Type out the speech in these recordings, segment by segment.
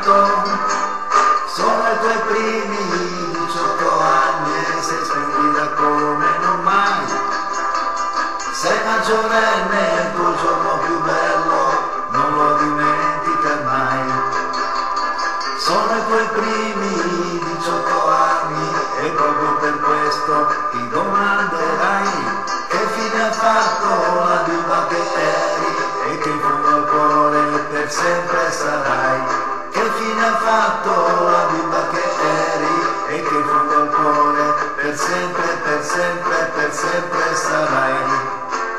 fatto. Sono i tuoi primi 18 anni e sei splendida come non mai. Sei maggiorenne, il tuo giorno più bello non lo dimentica mai. Sono i tuoi primi 18 anni e proprio per questo ti domanderai che fine ha fatto la bimba che eri e che in fondo al cuore per sempre sarai. Che fine ha fatto la bimba che eri e che in fondo al cuore per sempre, per sempre, per sempre sarai.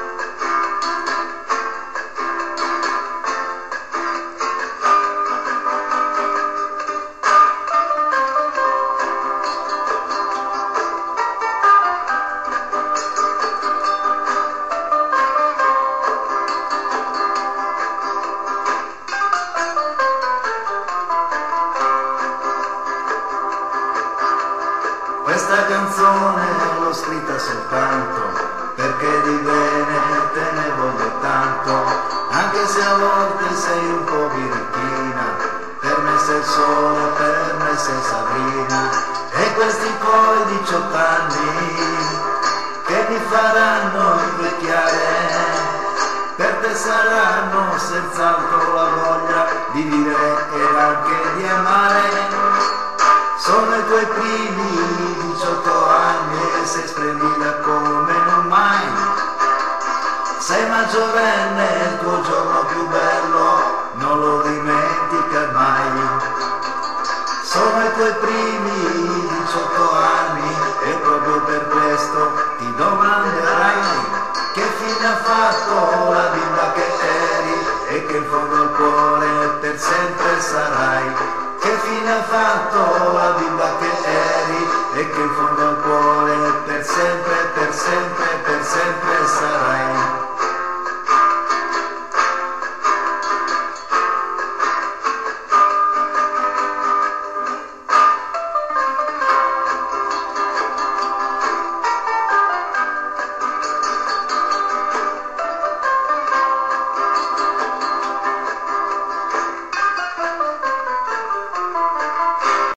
Questa canzone l'ho scritta soltanto perché di bene te ne voglio tanto, anche se a volte sei un po' birichina, per me sei il sole, per me sei Sabrina, e questi tuoi 18 anni che mi faranno invecchiare, per te saranno senz'altro la voglia di vivere e anche di amare. Sono i tuoi primi 18 anni e sei splendida come non mai. Sei maggiorenne, il tuo giorno più bello non lo dimentica mai. Sono i tuoi primi